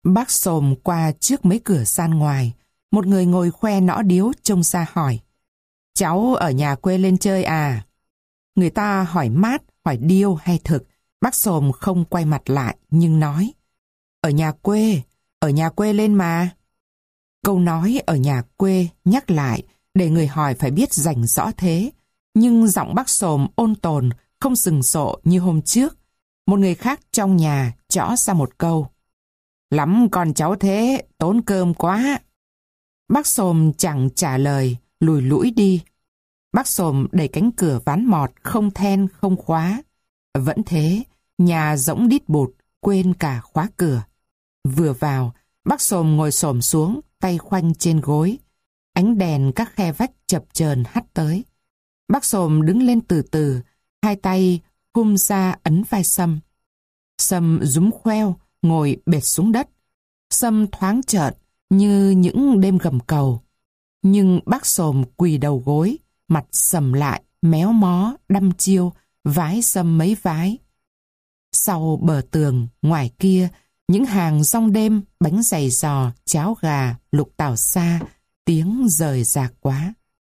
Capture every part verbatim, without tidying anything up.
Bác xồm qua trước mấy cửa gian ngoài. Một người ngồi khoe nõ điếu trông xa hỏi: "Cháu ở nhà quê lên chơi à?" Người ta hỏi mát, hỏi điêu hay thực, bác xồm không quay mặt lại nhưng nói: "Ở nhà quê, ở nhà quê lên mà." Câu nói ở nhà quê nhắc lại để người hỏi phải biết rành rõ thế, nhưng giọng bác xồm ôn tồn, không sừng sộ như hôm trước. Một người khác trong nhà chõ ra một câu: "Lắm con cháu thế, tốn cơm quá." Bác xồm chẳng trả lời, lùi lũi đi. Bác xồm đẩy cánh cửa ván mọt, không then không khóa. Vẫn thế, nhà rỗng đít bụt, quên cả khóa cửa. Vừa vào, bác xồm ngồi xổm xuống, tay khoanh trên gối. Ánh đèn các khe vách chập chờn hắt tới. Bác xồm đứng lên từ từ, hai tay khum ra ấn vai Sâm. Sâm rúm khoeo, ngồi bệt xuống đất. Sâm thoáng chợt như những đêm gầm cầu. Nhưng bác xồm quỳ đầu gối, mặt sầm lại, méo mó, đăm chiêu, vái Sâm mấy vái. Sau bờ tường, ngoài kia, những hàng rong đêm, bánh dày giò, cháo gà, lục tảo xa, tiếng rời rạc quá.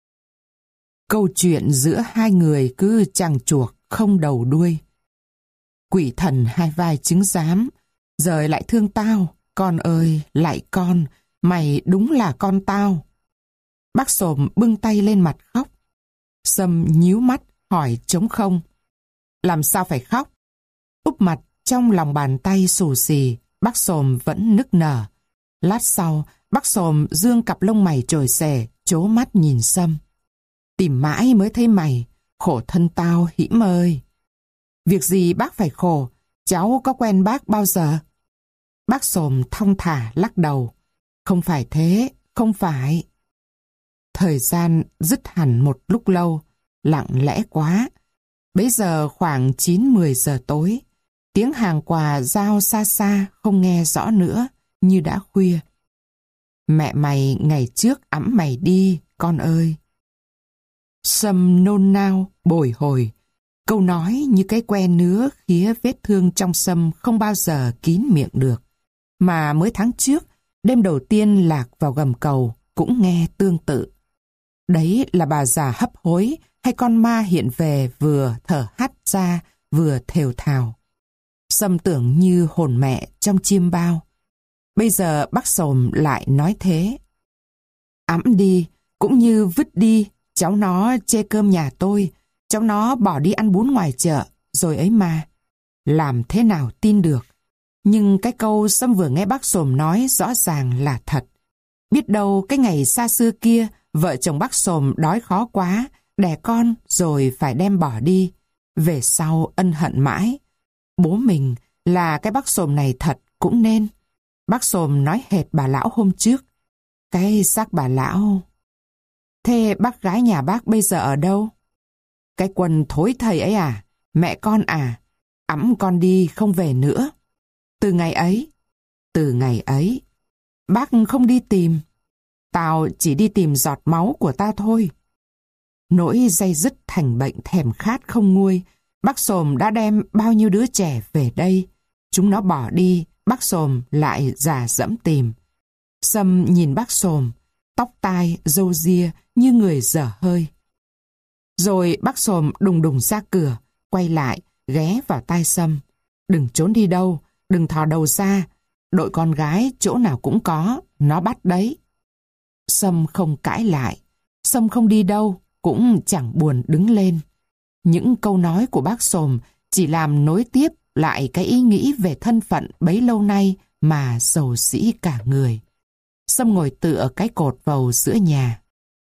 Câu chuyện giữa hai người cứ chằng chuộc, không đầu đuôi. Quỷ thần hai vai chứng giám, rời lại thương tao, con ơi, lại con, mày đúng là con tao. Bác xồm bưng tay lên mặt khóc. Sâm nhíu mắt, hỏi trống không: "Làm sao phải khóc?" Úp mặt trong lòng bàn tay xù xì, bác xồm vẫn nức nở. Lát sau, bác xồm dương cặp lông mày trồi xề, trố mắt nhìn Sâm. "Tìm mãi mới thấy mày, khổ thân tao hĩm ơi." "Việc gì bác phải khổ, cháu có quen bác bao giờ?" Bác xồm thong thả lắc đầu: "Không phải thế, không phải." Thời gian dứt hẳn một lúc lâu, lặng lẽ quá. Bấy giờ khoảng chín mười giờ tối, tiếng hàng quà giao xa xa không nghe rõ nữa, như đã khuya. "Mẹ mày ngày trước ẵm mày đi, con ơi." Sâm nôn nao, bồi hồi. Câu nói như cái que nứa khía vết thương trong Sâm không bao giờ kín miệng được. Mà mới tháng trước, đêm đầu tiên lạc vào gầm cầu cũng nghe tương tự. Đấy là bà già hấp hối hay con ma hiện về vừa thở hắt ra vừa thều thào. Sâm tưởng như hồn mẹ trong chiêm bao. Bây giờ bác xồm lại nói thế: "Ẵm đi cũng như vứt đi, cháu nó chê cơm nhà tôi, cháu nó bỏ đi ăn bún ngoài chợ rồi ấy mà." Làm thế nào tin được? Nhưng cái câu Sâm vừa nghe bác xồm nói rõ ràng là thật. Biết đâu cái ngày xa xưa kia, vợ chồng bác xồm đói khó quá, đẻ con rồi phải đem bỏ đi. Về sau ân hận mãi. Bố mình là cái bác xồm này thật cũng nên. Bác xồm nói hệt bà lão hôm trước. Cái xác bà lão. Thế bác gái nhà bác bây giờ ở đâu? Cái quần thối thầy ấy à? Mẹ con à? Ẵm con đi không về nữa. Từ ngày ấy, từ ngày ấy, bác không đi tìm. Tao chỉ đi tìm giọt máu của tao thôi. Nỗi day dứt thành bệnh thèm khát không nguôi, bác xồm đã đem bao nhiêu đứa trẻ về đây. Chúng nó bỏ đi, bác xồm lại dà dẫm tìm. Sâm nhìn bác xồm, tóc tai, râu ria như người dở hơi. Rồi bác xồm đùng đùng ra cửa, quay lại, ghé vào tai Sâm. "Đừng trốn đi đâu, đừng thò đầu ra. Đội con gái chỗ nào cũng có, nó bắt đấy." Sâm không cãi lại. Sâm không đi đâu, cũng chẳng buồn đứng lên. Những câu nói của bác xồm chỉ làm nối tiếp lại cái ý nghĩ về thân phận bấy lâu nay mà rầu rĩ cả người. Sâm ngồi tựa cái cột vầu giữa nhà.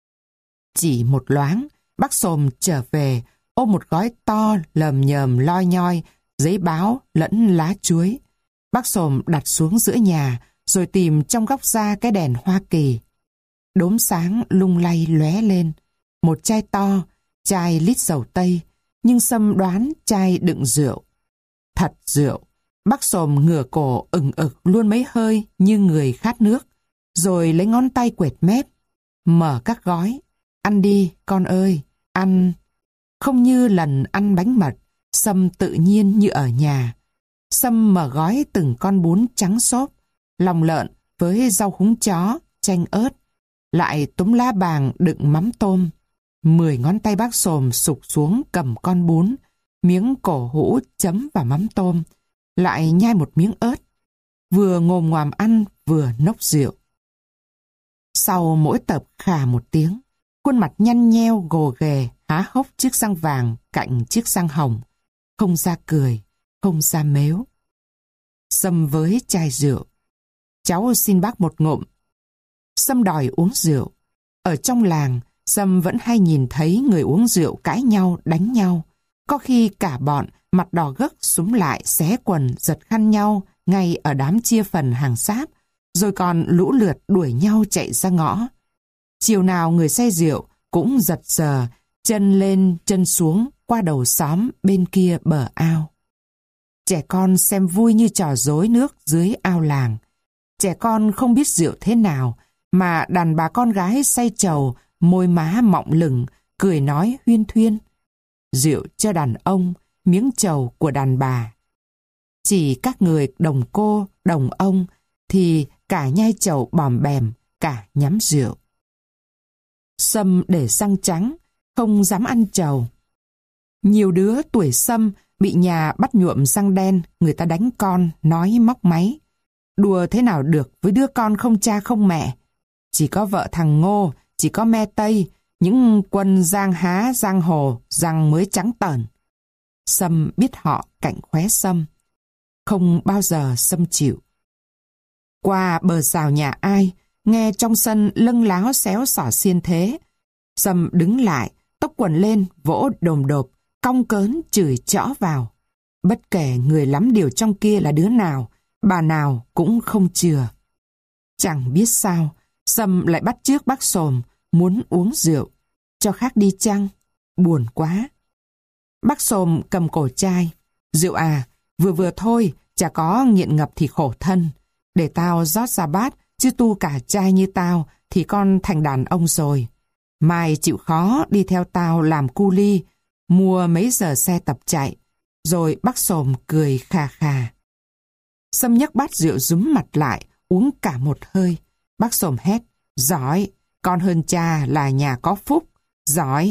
Chỉ một loáng, bác xồm trở về, ôm một gói to lờm nhờm loi nhoi, giấy báo lẫn lá chuối. Bác xồm đặt xuống giữa nhà, rồi tìm trong góc ra cái đèn Hoa Kỳ. Đốm sáng lung lay lóe lên. Một chai to, chai lít dầu tây, nhưng Sâm đoán chai đựng rượu. Thật rượu. Bác xồm ngửa cổ ừng ực luôn mấy hơi như người khát nước, rồi lấy ngón tay quệt mép, mở các gói. "Ăn đi, con ơi, ăn." Không như lần ăn bánh mật, Sâm tự nhiên như ở nhà. Sâm mở gói từng con bún trắng xốp, lòng lợn với rau húng chó, chanh ớt, lại túm lá bàng đựng mắm tôm. Mười ngón tay bác Xồm sụp xuống cầm con bún, miếng cổ hũ chấm vào mắm tôm, lại nhai một miếng ớt, vừa ngồm ngoàm ăn vừa nốc rượu. Sau mỗi tập khà một tiếng, khuôn mặt nhăn nheo gồ ghề há hốc chiếc răng vàng cạnh chiếc răng hồng, không ra cười, không ra mếu. Sâm với chai rượu. Cháu xin bác một ngụm. Sâm đòi uống rượu. Ở trong làng, Sâm vẫn hay nhìn thấy người uống rượu cãi nhau, đánh nhau. Có khi cả bọn mặt đỏ gấc súm lại xé quần giật khăn nhau ngay ở đám chia phần hàng sáp, rồi còn lũ lượt đuổi nhau chạy ra ngõ. Chiều nào người say rượu cũng giật giờ, chân lên chân xuống qua đầu xóm bên kia bờ ao. Trẻ con xem vui như trò rối nước dưới ao làng. Trẻ con không biết rượu thế nào, mà đàn bà con gái say trầu, môi má mọng lửng, cười nói huyên thuyên. Rượu cho đàn ông, miếng trầu của đàn bà. Chỉ các người đồng cô, đồng ông, thì cả nhai trầu bòm bèm, cả nhắm rượu. Sâm để răng trắng, không dám ăn trầu. Nhiều đứa tuổi Sâm bị nhà bắt nhuộm răng đen, người ta đánh con, nói móc máy. Đùa thế nào được với đứa con không cha không mẹ. Chỉ có vợ thằng Ngô, chỉ có me Tây, những quân giang há giang hồ, răng mới trắng tởn. Sâm biết họ cạnh khóe Sâm. Không bao giờ Sâm chịu. Qua bờ rào nhà ai, nghe trong sân lâng láo xéo xỏ xiên thế. Sâm đứng lại, tóc quần lên, vỗ đồm đột, cong cớn chửi chõ vào. Bất kể người lắm điều trong kia là đứa nào, bà nào cũng không chừa. Chẳng biết sao, Sâm lại bắt chước bác Xồm, muốn uống rượu. Cho khác đi chăng? Buồn quá. Bác Xồm cầm cổ chai. Rượu à, vừa vừa thôi, chả có nghiện ngập thì khổ thân. Để tao rót ra bát, chứ tu cả chai như tao thì con thành đàn ông rồi. Mai chịu khó đi theo tao làm cu li, mua mấy giờ xe tập chạy. Rồi bác Xồm cười khà khà. Sâm nhấc bát rượu rúm mặt lại, uống cả một hơi. Bác Xồm hét, giỏi, con hơn cha là nhà có phúc, giỏi.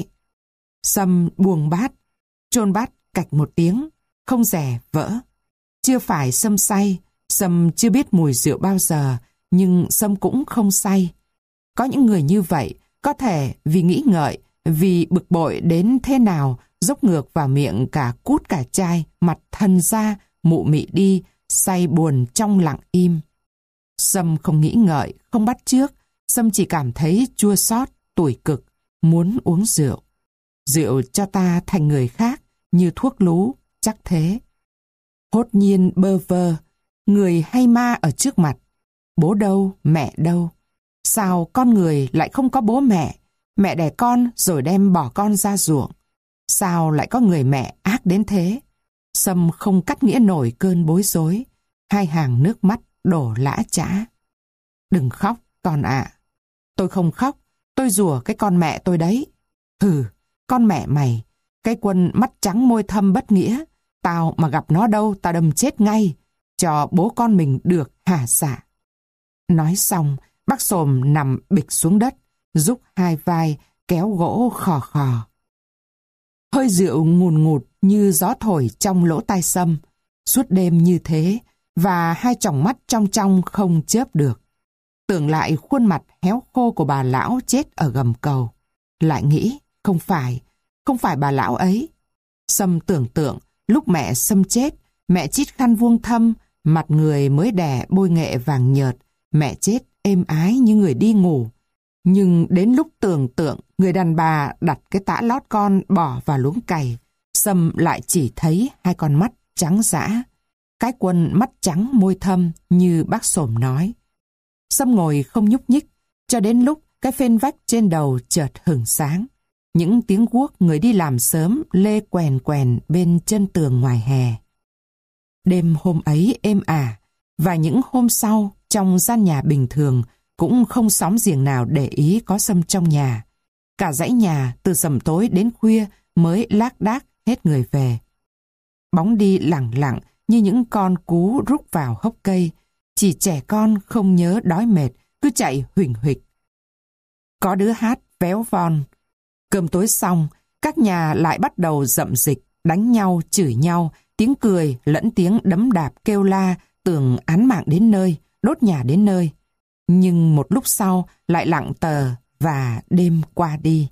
Sâm buông bát, chôn bát cạch một tiếng, không rẻ vỡ. Chưa phải Sâm say, Sâm chưa biết mùi rượu bao giờ, nhưng Sâm cũng không say. Có những người như vậy, có thể vì nghĩ ngợi, vì bực bội đến thế nào, dốc ngược vào miệng cả cút cả chai, mặt thần ra, mụ mị đi, say buồn trong lặng im. Sâm không nghĩ ngợi, không bắt chước, Sâm chỉ cảm thấy chua xót, tủi cực, muốn uống rượu. Rượu cho ta thành người khác, như thuốc lú, chắc thế. Hốt nhiên bơ vơ, người hay ma ở trước mặt. Bố đâu, mẹ đâu? Sao con người lại không có bố mẹ? Mẹ đẻ con rồi đem bỏ con ra ruộng. Sao lại có người mẹ ác đến thế? Sâm không cắt nghĩa nổi cơn bối rối. Hai hàng nước mắt đổ lã chã. Đừng khóc, con ạ. Tôi không khóc, tôi rủa cái con mẹ tôi đấy. Hừ, con mẹ mày, cái quân mắt trắng môi thâm bất nghĩa. Tao mà gặp nó đâu, tao đâm chết ngay. Cho bố con mình được hả dạ. Nói xong, bác Xồm nằm bịch xuống đất, rúc hai vai, kéo gỗ khò khò. Hơi rượu ngùn ngụt như gió thổi trong lỗ tai Sâm, suốt đêm như thế, và hai tròng mắt trong trong không chớp được. Tưởng lại khuôn mặt héo khô của bà lão chết ở gầm cầu. Lại nghĩ, không phải, không phải bà lão ấy. Sâm tưởng tượng, lúc mẹ Sâm chết, mẹ chít khăn vuông thâm, mặt người mới đẻ bôi nghệ vàng nhợt, mẹ chết êm ái như người đi ngủ. Nhưng đến lúc tưởng tượng người đàn bà đặt cái tã lót con bỏ vào luống cày, Sâm lại chỉ thấy hai con mắt trắng dã. Cái quân mắt trắng môi thâm như bác Xồm nói. Sâm ngồi không nhúc nhích, cho đến lúc cái phên vách trên đầu chợt hửng sáng. Những tiếng guốc người đi làm sớm lê quèn quèn bên chân tường ngoài hè. Đêm hôm ấy êm ả, và những hôm sau trong gian nhà bình thường cũng không xóm giềng nào để ý có Sâm trong nhà. Cả dãy nhà từ sầm tối đến khuya mới lác đác hết người về. Bóng đi lẳng lặng như những con cú rúc vào hốc cây, Chỉ trẻ con không nhớ đói mệt, cứ chạy huỳnh huỵch. Có đứa hát véo von. Cơm tối xong, các nhà lại bắt đầu rậm dịch, đánh nhau, chửi nhau, tiếng cười lẫn tiếng đấm đạp kêu la, tưởng án mạng đến nơi, đốt nhà đến nơi. Nhưng một lúc sau lại lặng tờ và đêm qua đi.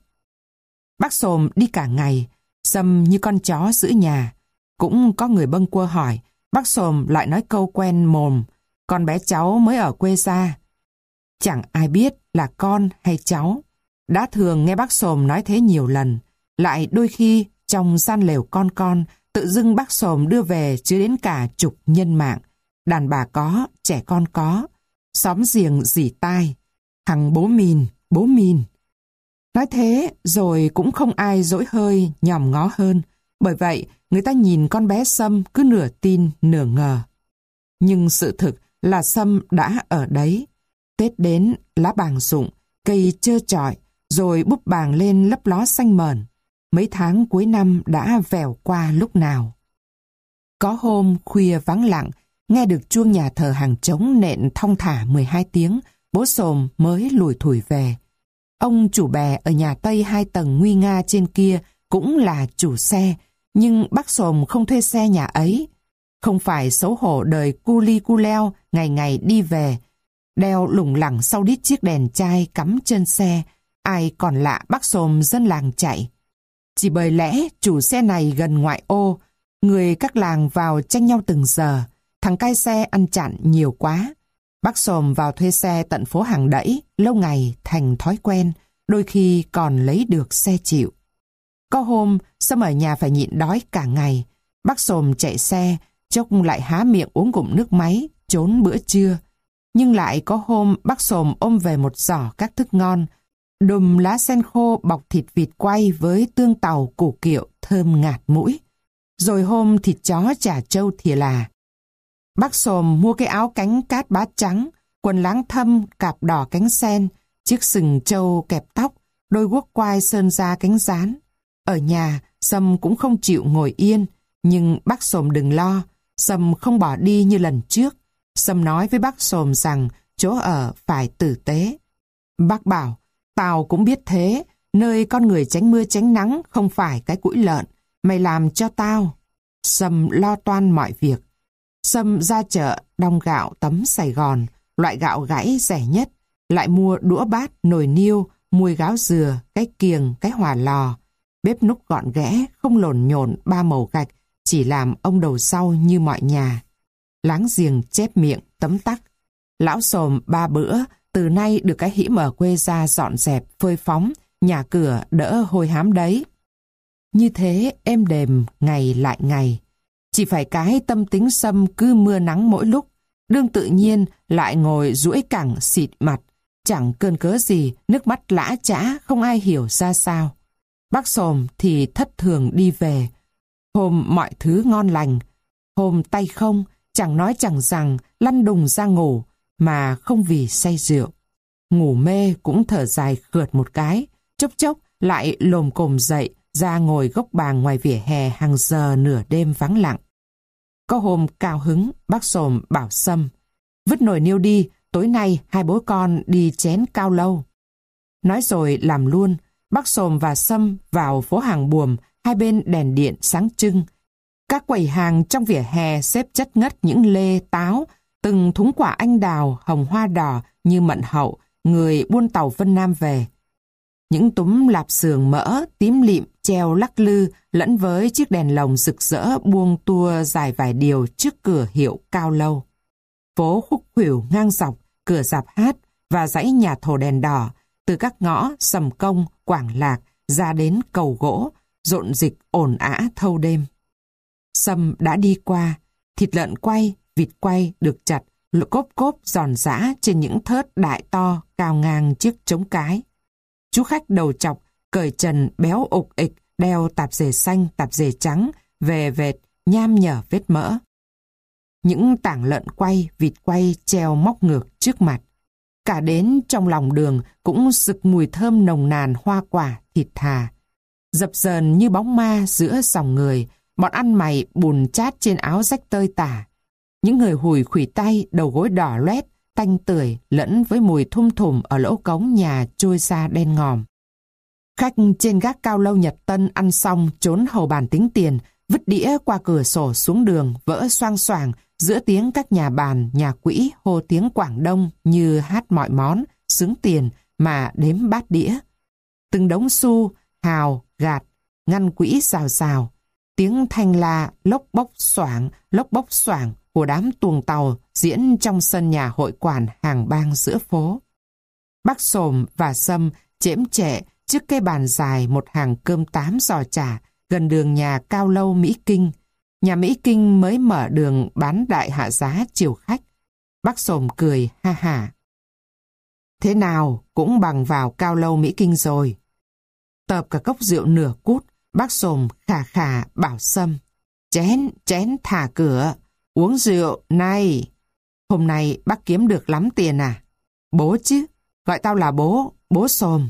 Bác Xồm đi cả ngày, Sâm như con chó giữ nhà. Cũng có người bâng quơ hỏi, bác Xồm lại nói câu quen mồm, con bé cháu mới ở quê ra. Chẳng ai biết là con hay cháu. Đã thường nghe bác Xồm nói thế nhiều lần. Lại đôi khi trong gian lều con con, tự dưng bác Xồm đưa về chứa đến cả chục nhân mạng. Đàn bà có, trẻ con có. Xóm giềng rỉ tai. Thằng bố mìn, bố mìn. Nói thế rồi cũng không ai dỗi hơi nhòm ngó hơn. Bởi vậy người ta nhìn con bé Sâm cứ nửa tin nửa ngờ. Nhưng sự thực là Sâm đã ở đấy. Tết đến lá bàng rụng, cây trơ trọi, rồi búp bàng lên lấp ló xanh mờn. Mấy tháng cuối năm đã vèo qua lúc nào. Có hôm khuya vắng lặng, nghe được chuông nhà thờ hàng trống nện thong thả mười hai tiếng, bố Xồm mới lủi thủi về. Ông chủ bè ở nhà Tây hai tầng nguy nga trên kia cũng là chủ xe, nhưng bác Xồm không thuê xe nhà ấy. Không phải xấu hổ đời cu li cu leo ngày ngày đi về, đeo lủng lẳng sau đít chiếc đèn chai cắm trên xe, ai còn lạ bác Xồm dân làng chạy. Chỉ bởi lẽ chủ xe này gần ngoại ô, người các làng vào tranh nhau từng giờ, thằng cai xe ăn chặn nhiều quá. Bác Xồm vào thuê xe tận phố Hàng Đẫy, lâu ngày thành thói quen, đôi khi còn lấy được xe chịu. Có hôm, Sâm ở nhà phải nhịn đói cả ngày. Bác Xồm chạy xe, chốc lại há miệng uống ngụm nước máy, trốn bữa trưa. Nhưng lại có hôm bác Xồm ôm về một giỏ các thức ngon, đùm lá sen khô bọc thịt vịt quay với tương tàu củ kiệu thơm ngạt mũi. Rồi hôm thịt chó chả trâu thìa là. Bác Xồm mua cái áo cánh cát bát trắng, quần láng thâm cạp đỏ cánh sen, chiếc sừng trâu kẹp tóc, đôi guốc quai sơn da cánh rán. Ở nhà, Sâm cũng không chịu ngồi yên, nhưng bác Xồm đừng lo, Sâm không bỏ đi như lần trước. Sâm nói với bác Xồm rằng chỗ ở phải tử tế. Bác bảo, tao cũng biết thế, nơi con người tránh mưa tránh nắng không phải cái cũi lợn, mày làm cho tao. Sâm lo toan mọi việc. Sâm ra chợ đong gạo tấm Sài Gòn, loại gạo gãy rẻ nhất, lại mua đũa bát, nồi niêu, muôi gáo dừa, cái kiềng, cái hỏa lò. Bếp núc gọn ghẽ, không lộn nhộn ba màu gạch, chỉ làm ông đầu sau như mọi nhà. Láng giềng chép miệng, tấm tắc. Lão Xồm ba bữa, từ nay được cái hĩ ở quê ra dọn dẹp, phơi phóng, nhà cửa đỡ hôi hám đấy. Như thế êm đềm ngày lại ngày. Chỉ phải cái tâm tính Sâm cứ mưa nắng mỗi lúc, đương tự nhiên lại ngồi duỗi cẳng xịt mặt, chẳng cơn cớ gì, nước mắt lã chã không ai hiểu ra sao. Bác Xồm thì thất thường đi về. Hôm mọi thứ ngon lành, hôm tay không, chẳng nói chẳng rằng lăn đùng ra ngủ, mà không vì say rượu. Ngủ mê cũng thở dài khượt một cái, chốc chốc lại lồm cồm dậy ra ngồi gốc bàng ngoài vỉa hè hàng giờ nửa đêm vắng lặng. Có hôm cao hứng, bác Xồm bảo Sâm, vứt nồi niêu đi, tối nay hai bố con đi chén cao lâu. Nói rồi làm luôn, bác Xồm và Sâm vào phố hàng Buồm, hai bên đèn điện sáng trưng. Các quầy hàng trong vỉa hè xếp chất ngất những lê, táo, từng thúng quả anh đào, hồng hoa đỏ như mận hậu, người buôn tàu Vân Nam về. Những túm lạp xưởng mỡ, tím lịm, treo lắc lư, lẫn với chiếc đèn lồng rực rỡ buông tua dài vài điều trước cửa hiệu cao lâu. Phố khúc khuỷu ngang dọc, cửa rạp hát và dãy nhà thổ đèn đỏ, từ các ngõ Sầm Công, Quảng Lạc ra đến cầu gỗ, rộn dịch ồn ã thâu đêm. Sâm đã đi qua, thịt lợn quay, vịt quay được chặt, cốp cốp giòn giã trên những thớt đại to cao ngang chiếc trống cái. Chú khách đầu chọc, cởi trần béo ục ịch, đeo tạp dề xanh, tạp dề trắng, về vệt, nham nhở vết mỡ. Những tảng lợn quay, vịt quay treo móc ngược trước mặt. Cả đến trong lòng đường cũng sực mùi thơm nồng nàn hoa quả, thịt thà. Dập dờn như bóng ma giữa dòng người, bọn ăn mày bùn chát trên áo rách tơi tả. Những người hùi khuỷu tay, đầu gối đỏ loét, tanh tưởi lẫn với mùi thum thủm ở lỗ cống nhà trôi ra đen ngòm. Khách trên gác cao lâu Nhật Tân ăn xong trốn hầu bàn tính tiền, vứt đĩa qua cửa sổ xuống đường, vỡ xoang xoàng giữa tiếng các nhà bàn, nhà quỹ hô tiếng Quảng Đông như hát mọi món, xướng tiền mà đếm bát đĩa. Từng đống xu, hào, gạt, ngăn quỹ xào xào. Tiếng thanh la lốc bốc xoảng, lốc bốc xoảng của đám tuồng tàu diễn trong sân nhà hội quản hàng bang giữa phố. Bác Xồm và Sâm chễm chệ trước cây bàn dài một hàng cơm tám giò chả gần đường nhà cao lâu Mỹ Kinh. Nhà Mỹ Kinh mới mở đường bán đại hạ giá chiều khách. Bác Xồm cười ha hả. Thế nào cũng bằng vào cao lâu Mỹ Kinh rồi. Tợp cả cốc rượu nửa cút, bác Xồm khà khà bảo Sâm. Chén, chén thả cửa, uống rượu, này. Hôm nay bác kiếm được lắm tiền à? Bố chứ, gọi tao là bố, bố Xồm.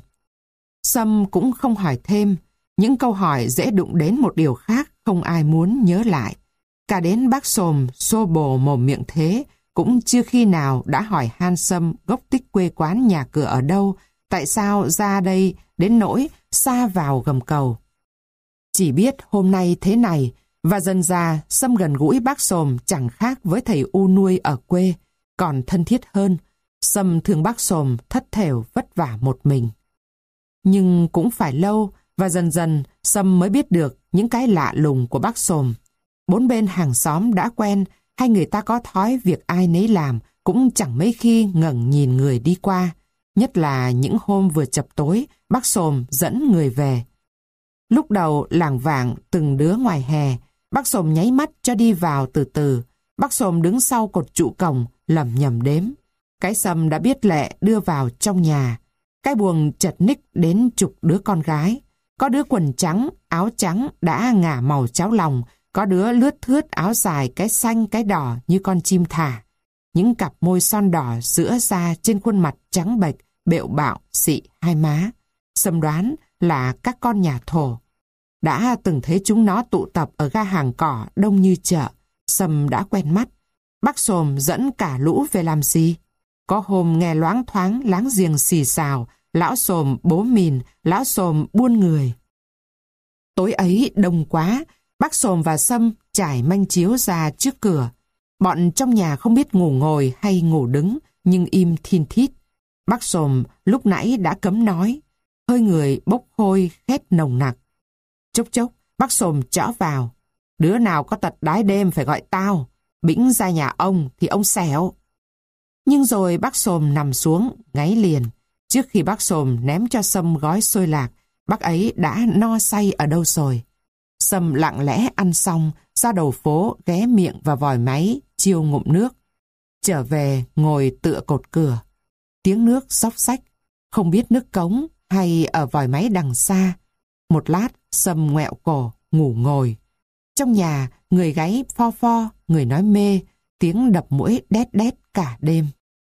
Sâm cũng không hỏi thêm, những câu hỏi dễ đụng đến một điều khác không ai muốn nhớ lại. Cả đến bác Xồm xô bồ mồm miệng thế, cũng chưa khi nào đã hỏi han Sâm gốc tích quê quán nhà cửa ở đâu, tại sao ra đây đến nỗi xa vào gầm cầu. Chỉ biết hôm nay thế này, và dần ra Sâm gần gũi bác Xồm chẳng khác với thầy u nuôi ở quê, còn thân thiết hơn. Sâm thương bác Xồm thất thểu vất vả một mình. Nhưng cũng phải lâu, và dần dần Sâm mới biết được những cái lạ lùng của bác Xồm. Bốn bên hàng xóm đã quen, hay người ta có thói việc ai nấy làm, cũng chẳng mấy khi ngẩng nhìn người đi qua. Nhất là những hôm vừa chập tối, bác Xồm dẫn người về. Lúc đầu lảng vảng từng đứa ngoài hè, bác Xồm nháy mắt cho đi vào từ từ. Bác Xồm đứng sau cột trụ cổng, lẩm nhẩm đếm. Cái Sâm đã biết lệ đưa vào trong nhà. Cái buồng chật ních đến chục đứa con gái. Có đứa quần trắng, áo trắng đã ngả màu cháo lòng, có đứa lướt thướt áo dài cái xanh cái đỏ như con chim thả. Những cặp môi son đỏ giữa ra trên khuôn mặt trắng bệch, bệu bạo, xị hai má. Sâm đoán là các con nhà thổ. Đã từng thấy chúng nó tụ tập ở ga hàng cỏ đông như chợ. Sâm đã quen mắt. Bác Xồm dẫn cả lũ về làm gì? Có hôm nghe loáng thoáng láng giềng xì xào, lão Xồm bố mìn, lão Xồm buôn người. Tối ấy đông quá, bác Xồm và Sâm trải manh chiếu ra trước cửa. Bọn trong nhà không biết ngủ ngồi hay ngủ đứng, nhưng im thin thít. Bác Xồm lúc nãy đã cấm nói, hơi người bốc hôi khét nồng nặc. Chốc chốc, bác Xồm trõ vào. Đứa nào có tật đái đêm phải gọi tao, bĩnh ra nhà ông thì ông xẻo. Nhưng rồi bác Xồm nằm xuống, ngáy liền. Trước khi bác Xồm ném cho Sâm gói xôi lạc, bác ấy đã no say ở đâu rồi. Sâm lặng lẽ ăn xong, ra đầu phố ghé miệng vào vòi máy, chiêu ngụm nước. Trở về ngồi tựa cột cửa. Tiếng nước xóc xách, không biết nước cống hay ở vòi máy đằng xa. Một lát, Sâm ngoẹo cổ, ngủ ngồi. Trong nhà, người gáy pho pho, người nói mê, tiếng đập muỗi đét đét cả đêm.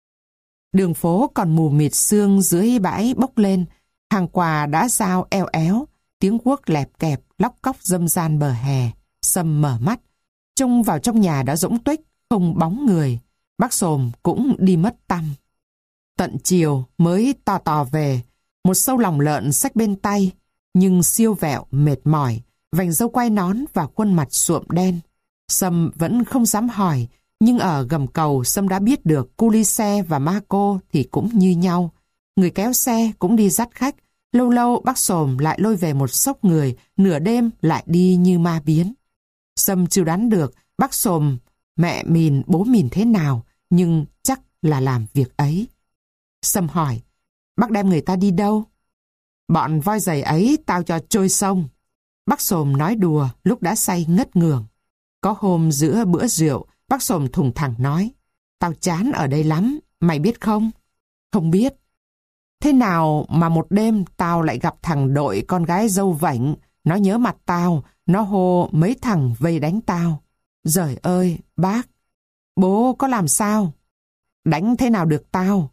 Đường phố còn mù mịt sương dưới bãi bốc lên, hàng quà đã giao eo éo, tiếng guốc lẹp kẹp, lóc cóc râm ran bờ hè. Sâm mở mắt, trông vào trong nhà đã rỗng tuếch, không bóng người. Bác Xồm cũng đi mất tăm. Tận chiều mới tò tò về, một sâu lòng lợn xách bên tay, nhưng siêu vẹo, mệt mỏi, vành râu quai nón và khuôn mặt suộm đen. Sâm vẫn không dám hỏi, nhưng ở gầm cầu Sâm đã biết được cu li xe và ma cô thì cũng như nhau. Người kéo xe cũng đi dắt khách, lâu lâu bác Xồm lại lôi về một xốc người, nửa đêm lại đi như ma biến. Sâm chưa đoán được bác Xồm mẹ mìn bố mìn thế nào, nhưng chắc là làm việc ấy. Sâm hỏi, bác đem người ta đi đâu? Bọn voi giày ấy tao cho trôi sông. Bác Xồm nói đùa lúc đã say ngất ngường. Có hôm giữa bữa rượu, bác Xồm thùng thẳng nói, tao chán ở đây lắm, mày biết không? Không biết. Thế nào mà một đêm tao lại gặp thằng đội con gái dâu vảnh, nó nhớ mặt tao, nó hô mấy thằng vây đánh tao. Giời ơi, bác, bố có làm sao? Đánh thế nào được tao?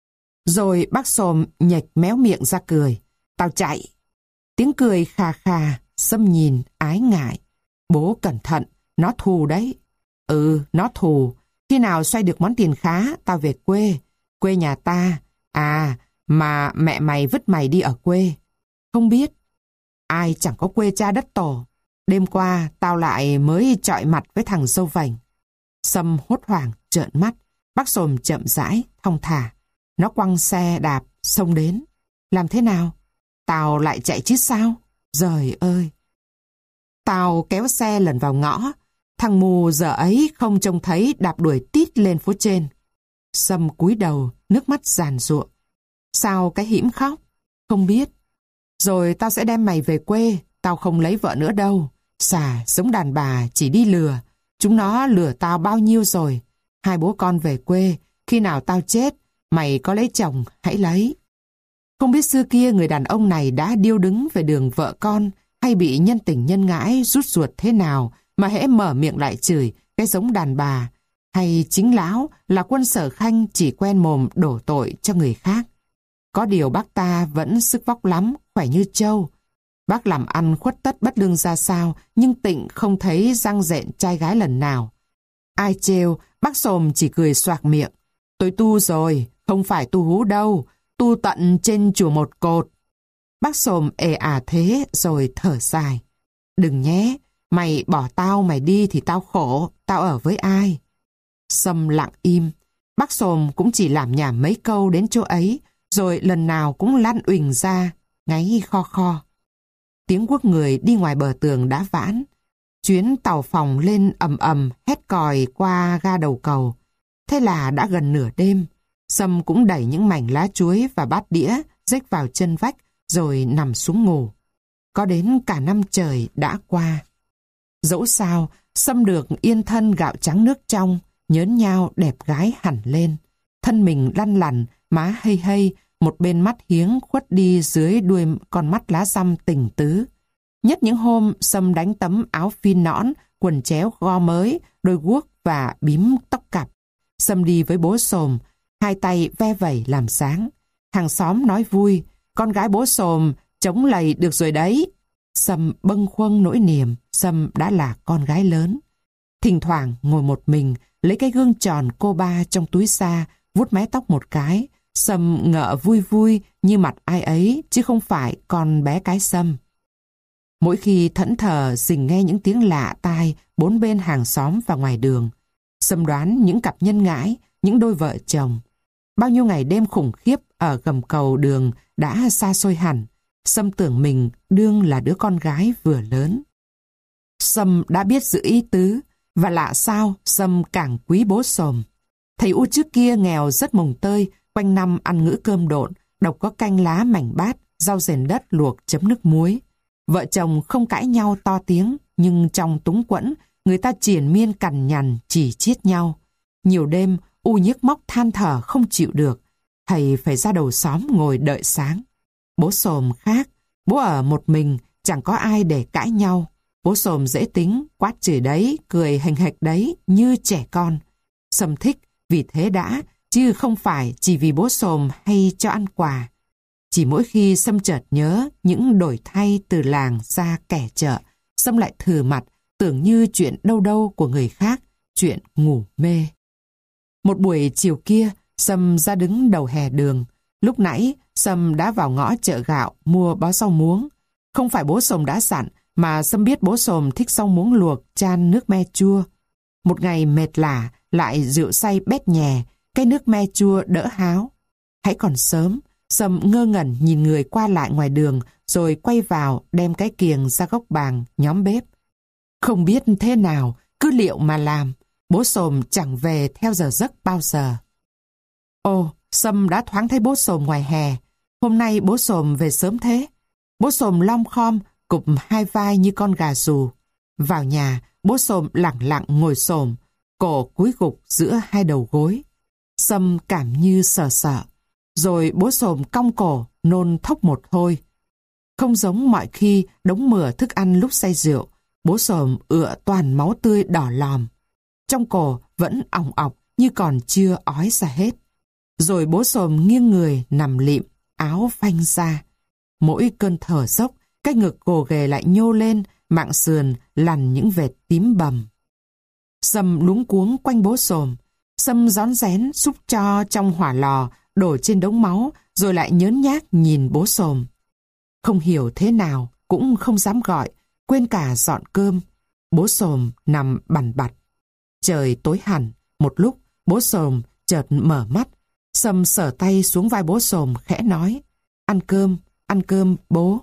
Rồi bác Xồm nhếch méo miệng ra cười. Tao chạy. Tiếng cười khà khà, Sâm nhìn, ái ngại. Bố cẩn thận, nó thù đấy. Ừ, nó thù, Khi nào xoay được món tiền khá, tao về quê. Quê nhà ta. À, mà mẹ mày vứt mày đi ở quê. Không biết. Ai chẳng có quê cha đất tổ. Đêm qua, tao lại mới chọi mặt với thằng dâu vành. Sâm hốt hoảng, trợn mắt. Bác Sồm chậm rãi, thong thả. Nó quăng xe đạp, xông đến. Làm thế nào? Tao lại chạy chứ sao? Giời ơi! Tao kéo xe lần vào ngõ. Thằng mù giờ ấy không trông thấy đạp đuổi tít lên phố trên. Sâm cúi đầu, nước mắt giàn giụa. Sao cái hĩm khóc? Không biết. Rồi tao sẽ đem mày về quê. Tao không lấy vợ nữa đâu. Xà, giống đàn bà, chỉ đi lừa. Chúng nó lừa tao bao nhiêu rồi. Hai bố con về quê. Khi nào tao chết, mày có lấy chồng, hãy lấy. Không biết xưa kia người đàn ông này đã điêu đứng về đường vợ con hay bị nhân tình nhân ngãi rút ruột thế nào mà hễ mở miệng lại chửi cái giống đàn bà, hay chính lão là Quân Sở Khanh chỉ quen mồm đổ tội cho người khác. Có điều bác ta vẫn sức vóc lắm, khỏe như trâu. Bác làm ăn khuất tất bất lương ra sao, nhưng Tịnh không thấy răng rện trai gái lần nào. Ai trêu, bác Sồm chỉ cười xoạc miệng. Tôi tu rồi, không phải tu hú đâu, tu tận trên chùa một cột. Bác Sồm ề ả thế rồi thở dài. Đừng nhé, mày bỏ tao mày đi thì tao khổ, tao ở với ai? Sâm lặng im, bác Sồm cũng chỉ làm nhảm mấy câu đến chỗ ấy, rồi lần nào cũng lăn uỳnh ra, ngáy kho kho. Tiếng guốc người đi ngoài bờ tường đã vãn. Chuyến tàu phòng lên ầm ầm hét còi qua ga đầu cầu. Thế là đã gần nửa đêm. Sâm cũng đẩy những mảnh lá chuối và bát đĩa rếch vào chân vách rồi nằm xuống ngủ. Có đến cả năm trời đã qua. Dẫu sao, Sâm được yên thân gạo trắng nước trong, nhớn nhao đẹp gái hẳn lên. Thân mình lăn lằn, má hây hây, một bên mắt hiếng khuất đi dưới đuôi con mắt lá răm tình tứ. Nhất những hôm Sâm đánh tấm áo phin nõn, quần chéo go mới, đôi guốc và bím tóc cặp. Sâm đi với bố Sồm, hai tay ve vẩy làm sáng. Hàng xóm nói vui, con gái bố Sồm chống lầy được rồi đấy. Sâm bâng khuâng nỗi niềm, Sâm đã là con gái lớn. Thỉnh thoảng ngồi một mình, lấy cái gương tròn cô ba trong túi xa, vuốt mái tóc một cái. Sâm ngợ vui vui như mặt ai ấy, chứ không phải con bé cái Sâm. Mỗi khi thẫn thờ rình nghe những tiếng lạ tai bốn bên hàng xóm và ngoài đường, Sâm đoán những cặp nhân ngãi, những đôi vợ chồng. Bao nhiêu ngày đêm khủng khiếp ở gầm cầu đường đã xa xôi hẳn. Sâm tưởng mình đương là đứa con gái vừa lớn. Sâm đã biết giữ ý tứ, và lạ sao Sâm càng quý bố Sồm. Thầy U trước kia nghèo rất mồng tơi, quanh năm ăn ngữ cơm độn, độc có canh lá mảnh bát, rau rền đất luộc chấm nước muối. Vợ chồng không cãi nhau to tiếng, nhưng trong túng quẫn, người ta triền miên cằn nhằn chỉ chiết nhau. Nhiều đêm, U nhức móc than thở không chịu được. Thầy phải ra đầu xóm ngồi đợi sáng. Bố Sồm khác, bố ở một mình, chẳng có ai để cãi nhau. Bố Sồm dễ tính, quát chửi đấy, cười hình hạch đấy, như trẻ con. Sâm thích, vì thế đã, chứ không phải chỉ vì bố Sồm hay cho ăn quà. Chỉ mỗi khi Sâm chợt nhớ những đổi thay từ làng ra kẻ chợ, Sâm lại thừ mặt, tưởng như chuyện đâu đâu của người khác, chuyện ngủ mê. Một buổi chiều kia, Sâm ra đứng đầu hè đường. Lúc nãy, Sâm đã vào ngõ chợ gạo mua bó rau muống. Không phải bố Sồm đã dặn, mà Sâm biết bố Sồm thích rau muống luộc chan nước me chua. Một ngày mệt lả, lại rượu say bét nhè, cái nước me chua đỡ háo. Hãy còn sớm, Sâm ngơ ngẩn nhìn người qua lại ngoài đường, rồi quay vào đem cái kiềng ra góc bàng nhóm bếp. Không biết thế nào, cứ liệu mà làm, bố Sồm chẳng về theo giờ giấc bao giờ. Ồ, Sâm đã thoáng thấy bố Sồm ngoài hè. Hôm nay bố Sồm về sớm thế. Bố Sồm lom khom, cụp hai vai như con gà rù. Vào nhà, bố Sồm lẳng lặng ngồi xổm, cổ cúi gục giữa hai đầu gối. Sâm cảm như sợ sợ. Rồi bố Sồm cong cổ, nôn thốc một hơi. Không giống mọi khi đống mửa thức ăn lúc say rượu, bố Sồm ựa toàn máu tươi đỏ lòm. Trong cổ vẫn ỏng ọc như còn chưa ói ra hết. Rồi bố Sồm nghiêng người nằm lịm, áo phanh ra. Mỗi cơn thở dốc, cái ngực gồ ghề lại nhô lên, mạng sườn lằn những vệt tím bầm. Sâm luống cuống quanh bố Sồm, Sâm rón rén xúc tro trong hỏa lò, đổ trên đống máu, rồi lại nhớn nhác nhìn bố Xồm. Không hiểu thế nào, cũng không dám gọi, quên cả dọn cơm. Bố Xồm nằm bằn bặt. Trời tối hẳn, một lúc, bố Xồm chợt mở mắt. Sâm sờ tay xuống vai bố Xồm khẽ nói, ăn cơm, ăn cơm bố.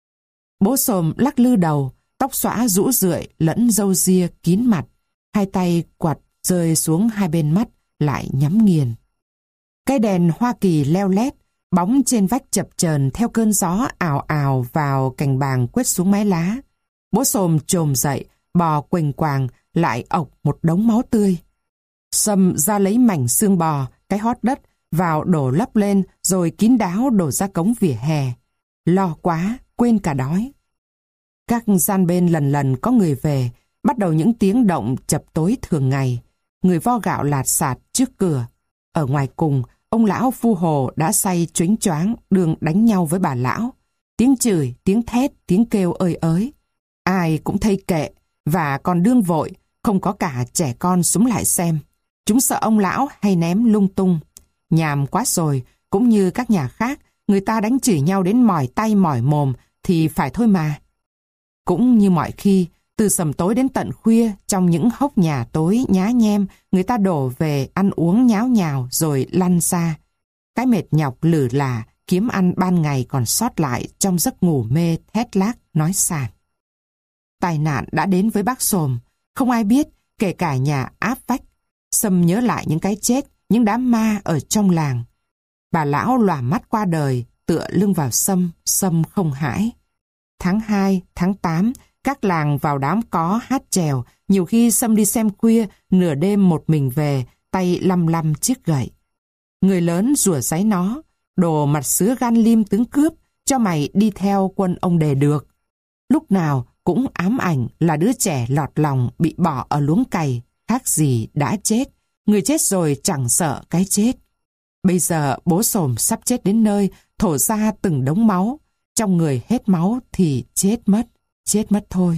Bố Xồm lắc lư đầu, tóc xõa rũ rượi lẫn râu ria kín mặt, hai tay quạt rơi xuống hai bên mắt, lại nhắm nghiền. Cái đèn Hoa Kỳ leo lét, bóng trên vách chập chờn theo cơn gió ào ào vào cành bàng quét xuống mái lá. Bố Xồm chồm dậy, bò quỳnh quàng, lại ộc một đống máu tươi. Sâm ra lấy mảnh xương bò, cái hót đất, vào đổ lấp lên, rồi kín đáo đổ ra cống vỉa hè. Lo quá, quên cả đói. Các gian bên lần lần có người về, bắt đầu những tiếng động chập tối thường ngày. Người vo gạo lạt sạt trước cửa. Ở ngoài cùng, ông lão Phu Hồ đã say choáng choáng, đường đánh nhau với bà lão. Tiếng chửi, tiếng thét, tiếng kêu ơi ới. Ai cũng thấy kệ, và còn đương vội, không có cả trẻ con xúm lại xem. Chúng sợ ông lão hay ném lung tung. Nhàm quá rồi, cũng như các nhà khác, người ta đánh chửi nhau đến mỏi tay mỏi mồm thì phải thôi mà. Cũng như mọi khi, từ sầm tối đến tận khuya, trong những hốc nhà tối nhá nhem, người ta đổ về ăn uống nháo nhào rồi lăn ra. Cái mệt nhọc lử là kiếm ăn ban ngày còn sót lại trong giấc ngủ mê thét lác nói sàng. Tai nạn đã đến với bác Xồm, không ai biết, kể cả nhà áp vách. Sâm nhớ lại những cái chết, những đám ma ở trong làng. Bà lão lòa mắt qua đời, tựa lưng vào Sâm, Sâm không hãi. Tháng hai, tháng tám, các làng vào đám có hát chèo, nhiều khi Sâm đi xem khuya, nửa đêm một mình về, tay lăm lăm chiếc gậy. Người lớn rủa ráy nó, đồ mặt sứa gan lim tướng cướp, cho mày đi theo quân ông Đề được. Lúc nào cũng ám ảnh là đứa trẻ lọt lòng bị bỏ ở luống cày, khác gì đã chết. Người chết rồi chẳng sợ cái chết. Bây giờ bố Xồm sắp chết đến nơi, thổ ra từng đống máu. Trong người hết máu thì chết mất, chết mất thôi.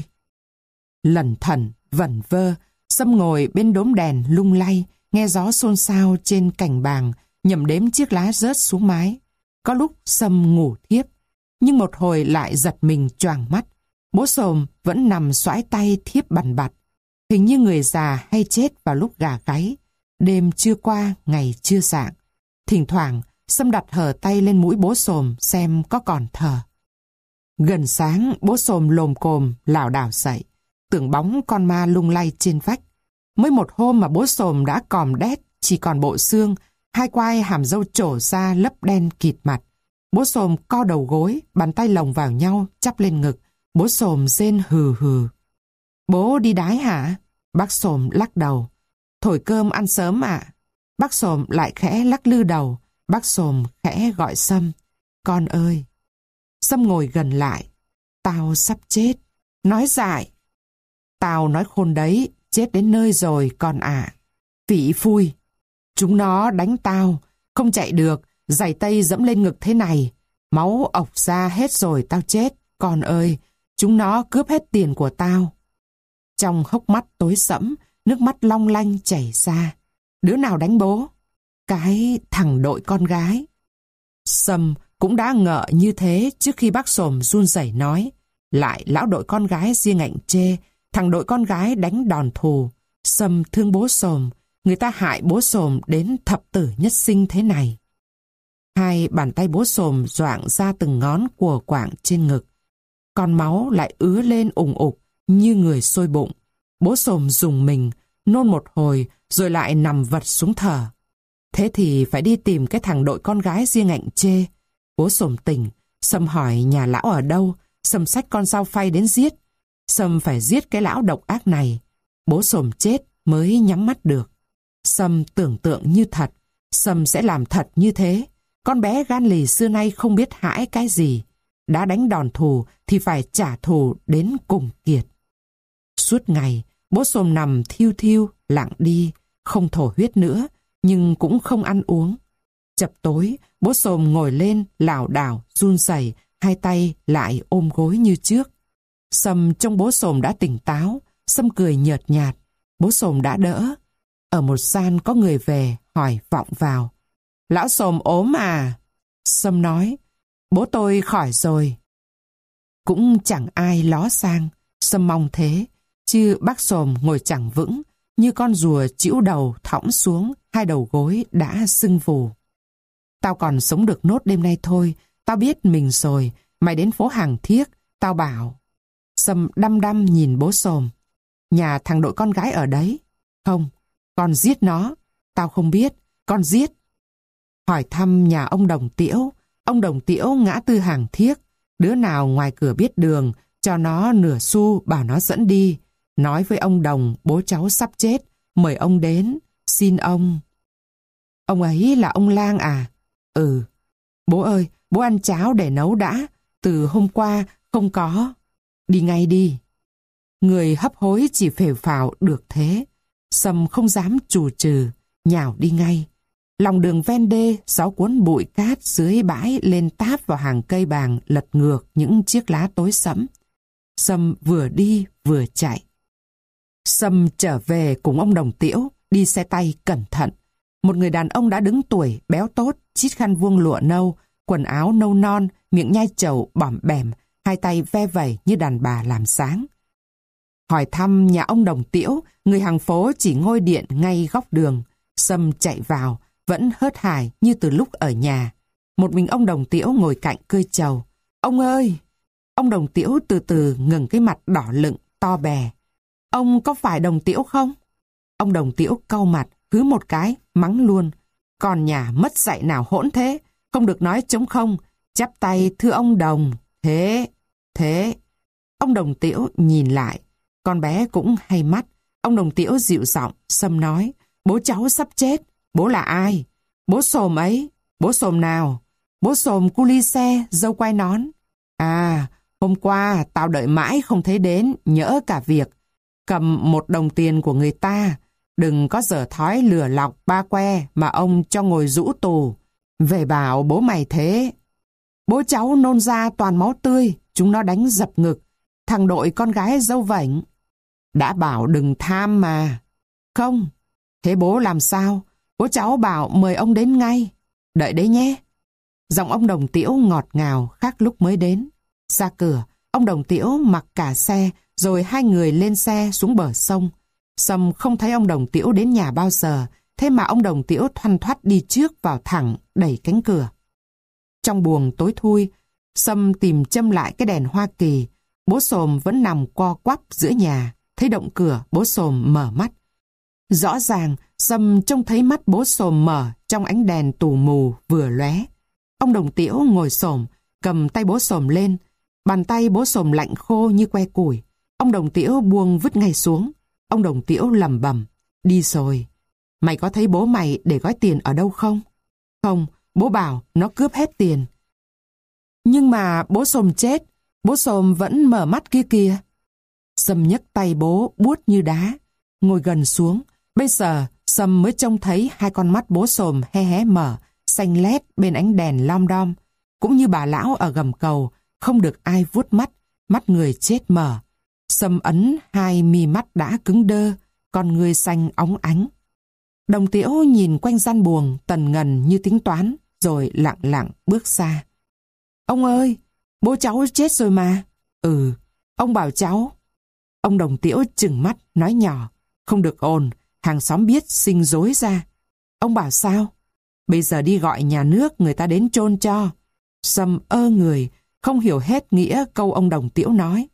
Lẩn thẩn, vẩn vơ, Sâm ngồi bên đốm đèn lung lay, nghe gió xôn xao trên cành bàng, nhẩm đếm chiếc lá rớt xuống mái. Có lúc Sâm ngủ thiếp, nhưng một hồi lại giật mình choàng mắt. Bố Xồm vẫn nằm xoãi tay thiếp bằn bặt. Hình như người già hay chết vào lúc gà gáy. Đêm chưa qua, ngày chưa rạng. Thỉnh thoảng, Sâm đặt hở tay lên mũi bố Xồm xem có còn thở. Gần sáng, bố Xồm lồm cồm, lảo đảo dậy. Tưởng bóng con ma lung lay trên vách. Mới một hôm mà bố Xồm đã còm đét, chỉ còn bộ xương, hai quai hàm râu trổ ra lấp đen kịt mặt. Bố Xồm co đầu gối, bàn tay lồng vào nhau, chắp lên ngực. Bố Xồm rên hừ hừ. Bố đi đái hả? Bác Xồm lắc đầu. Thổi cơm ăn sớm ạ. Bác Xồm lại khẽ lắc lư đầu. Bác Xồm khẽ gọi Sâm. Con ơi. Sâm ngồi gần lại. Tao sắp chết. Nói dại. Tao nói khôn đấy, chết đến nơi rồi con ạ. Phỉ phui. Chúng nó đánh tao, không chạy được, giày tây dẫm lên ngực thế này. Máu ọc ra hết rồi tao chết. Con ơi, chúng nó cướp hết tiền của tao. Trong hốc mắt tối sẫm, nước mắt long lanh chảy ra. Đứa nào đánh bố? Cái thằng đội con gái. Sâm cũng đã ngờ như thế trước khi bác Xồm run rẩy nói. Lại lão đội con gái riêng ảnh chê, thằng đội con gái đánh đòn thù. Sâm thương bố Xồm, người ta hại bố Xồm đến thập tử nhất sinh thế này. Hai bàn tay bố Xồm doạng ra từng ngón của quạng trên ngực. Con máu lại ứa lên ùng ục như người sôi bụng. Bố Xồm rùng mình, nôn một hồi rồi lại nằm vật xuống thở. Thế thì phải đi tìm cái thằng đội con gái riêng ảnh chê. Bố Xồm tỉnh, Sâm hỏi nhà lão ở đâu, Sâm xách con dao phay đến giết. Sâm phải giết cái lão độc ác này. Bố Xồm chết mới nhắm mắt được. Sâm tưởng tượng như thật, Sâm sẽ làm thật như thế. Con bé gan lì xưa nay không biết hãi cái gì. Đã đánh đòn thù thì phải trả thù đến cùng kiệt. Suốt ngày, bố Xồm nằm thiu thiu, lặng đi, không thổ huyết nữa, nhưng cũng không ăn uống. Chập tối, bố Xồm ngồi lên, lảo đảo, run rẩy, hai tay lại ôm gối như trước. Sâm trông bố Xồm đã tỉnh táo, Sâm cười nhợt nhạt. Bố Xồm đã đỡ. ở một gian có người về, hỏi vọng vào. Lão Xồm ốm à? Sâm nói, bố tôi khỏi rồi. Cũng chẳng ai ló sang, Sâm mong thế, chứ bác Xồm ngồi chẳng vững, như con rùa chĩu đầu thõng xuống, hai đầu gối đã sưng vù. Tao còn sống được nốt đêm nay thôi, tao biết mình rồi, mày đến phố Hàng Thiếc, tao bảo. Sâm đăm đăm nhìn bố Xồm. Nhà thằng đội con gái ở đấy. Không, con giết nó. Tao không biết, con giết. Hỏi thăm nhà ông Đồng Tiễu. Ông Đồng Tiễu ngã tư Hàng Thiếc. Đứa nào ngoài cửa biết đường, cho nó nửa xu bảo nó dẫn đi. Nói với ông Đồng, bố cháu sắp chết, mời ông đến, xin ông. Ông ấy là ông Lang à? Ừ. Bố ơi, bố ăn cháo để nấu đã. Từ hôm qua không có. Đi ngay đi. Người hấp hối chỉ phều phào được thế. Sâm không dám chù trừ, nhào đi ngay. Lòng đường ven đê, gió cuốn bụi cát dưới bãi lên táp vào hàng cây bàng lật ngược những chiếc lá tối sẫm. Sâm vừa đi vừa chạy. Sâm trở về cùng ông Đồng Tiễu, đi xe tay cẩn thận. Một người đàn ông đã đứng tuổi, béo tốt, chít khăn vuông lụa nâu, quần áo nâu non, miệng nhai trầu bỏm bẻm, hai tay ve vẩy như đàn bà làm sáng. Hỏi thăm nhà ông Đồng Tiễu, người hàng phố chỉ ngôi điện ngay góc đường. Sâm chạy vào, vẫn hớt hải như từ lúc ở nhà. Một mình ông Đồng Tiễu ngồi cạnh cơi trầu. Ông ơi! Ông Đồng Tiễu từ từ ngừng cái mặt đỏ lựng, to bè. Ông có phải Đồng Tiễu không? Ông Đồng Tiễu cau mặt, hứ một cái, mắng luôn. Còn nhà mất dạy nào hỗn thế, không được nói trống không. Chắp tay thưa ông Đồng. Thế, thế. Ông Đồng Tiễu nhìn lại. Con bé cũng hay mắt. Ông Đồng Tiễu dịu giọng, Sâm nói. Bố cháu sắp chết. Bố là ai? Bố Xồm ấy. Bố Xồm nào? Bố Xồm cu li xe, dâu quai nón. À, hôm qua tao đợi mãi không thấy đến, nhỡ cả việc. Cầm một đồng tiền của người ta. Đừng có dở thói lừa lọc ba que mà ông cho ngồi rũ tù. Về bảo bố mày thế. Bố cháu nôn ra toàn máu tươi, chúng nó đánh dập ngực. Thằng đội con gái dâu vảnh. Đã bảo đừng tham mà. Không. Thế bố làm sao? Bố cháu bảo mời ông đến ngay. Đợi đấy nhé. Giọng ông Đồng Tiễu ngọt ngào khác lúc mới đến. Ra cửa, ông Đồng Tiễu mặc cả xe, rồi hai người lên xe xuống bờ sông. Sâm không thấy ông Đồng Tiễu đến nhà bao giờ, thế mà ông Đồng Tiễu thoăn thoắt đi trước vào thẳng, đẩy cánh cửa. Trong buồng tối thui, Sâm tìm châm lại cái đèn Hoa Kỳ. Bố Xồm vẫn nằm co quắp giữa nhà. Thấy động cửa, bố Xồm mở mắt. Rõ ràng, Sâm trông thấy mắt bố Xồm mở trong ánh đèn tù mù vừa lóe. Ông Đồng Tiễu ngồi xổm, cầm tay bố Xồm lên. Bàn tay bố Xồm lạnh khô như que củi. Ông Đồng Tiễu buông vứt ngay xuống. Ông Đồng Tiễu lẩm bẩm. Đi rồi. Mày có thấy bố mày để gói tiền ở đâu không? Không, bố bảo nó cướp hết tiền. Nhưng mà bố Xồm chết. Bố Xồm vẫn mở mắt kia kìa. Sâm nhấc tay bố buốt như đá. Ngồi gần xuống. Bây giờ Sâm mới trông thấy hai con mắt bố Xồm hé hé mở, xanh lét bên ánh đèn lom đom. Cũng như bà lão ở gầm cầu, không được ai vuốt mắt, mắt người chết mở. Sâm ấn hai mi mắt đã cứng đơ, con người xanh óng ánh. Đồng Tiễu nhìn quanh gian buồng tần ngần như tính toán, rồi lặng lặng bước xa. Ông ơi, bố cháu chết rồi mà. Ừ, ông bảo cháu. Ông Đồng Tiễu trừng mắt, nói nhỏ. Không được ồn, hàng xóm biết sinh rối ra. Ông bảo sao? Bây giờ đi gọi nhà nước người ta đến chôn cho. Sâm ơ người, không hiểu hết nghĩa câu ông Đồng Tiễu nói.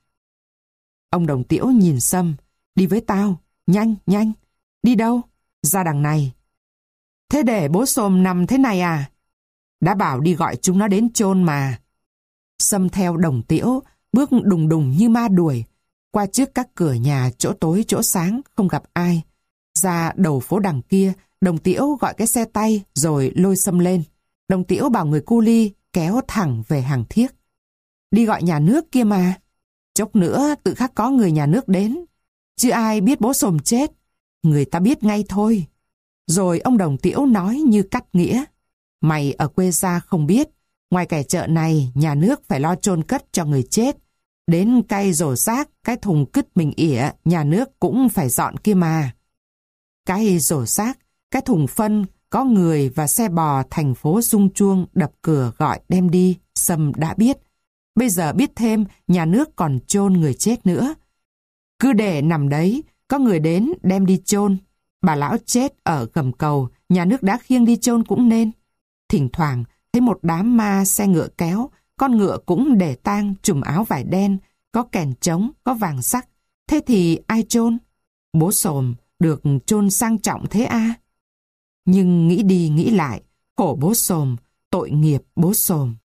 Ông Đồng Tiễu nhìn Sâm. Đi với tao, nhanh, nhanh. Đi đâu? Ra đằng này. Thế để bố Xồm nằm thế này à? Đã bảo đi gọi chúng nó đến chôn mà. Sâm theo Đồng Tiễu, bước đùng đùng như ma đuổi. Qua trước các cửa nhà chỗ tối chỗ sáng, không gặp ai. Ra đầu phố đằng kia, Đồng Tiễu gọi cái xe tay rồi lôi Sâm lên. Đồng Tiễu bảo người cu li kéo thẳng về Hàng Thiếc. Đi gọi nhà nước kia mà. Chốc nữa tự khắc có người nhà nước đến. Chứ ai biết bố Xồm chết. Người ta biết ngay thôi. Rồi ông Đồng Tiễu nói như cắt nghĩa. Mày ở quê ra không biết. Ngoài kẻ chợ này, nhà nước phải lo chôn cất cho người chết. Đến cây rổ xác, cái thùng cứt mình ỉa, nhà nước cũng phải dọn kia mà. Cái rổ xác, cái thùng phân, có người và xe bò thành phố rung chuông đập cửa gọi đem đi, Sâm đã biết. Bây giờ biết thêm nhà nước còn chôn người chết nữa. Cứ để nằm đấy, có người đến đem đi chôn. Bà lão chết ở gầm cầu, nhà nước đã khiêng đi chôn cũng nên. Thỉnh thoảng thấy một đám ma xe ngựa kéo, con ngựa cũng để tang trùm áo vải đen, có kèn trống, có vàng sắc. Thế thì ai chôn? Bố Xồm được chôn sang trọng thế a? Nhưng nghĩ đi nghĩ lại, khổ bố Xồm, tội nghiệp bố Xồm.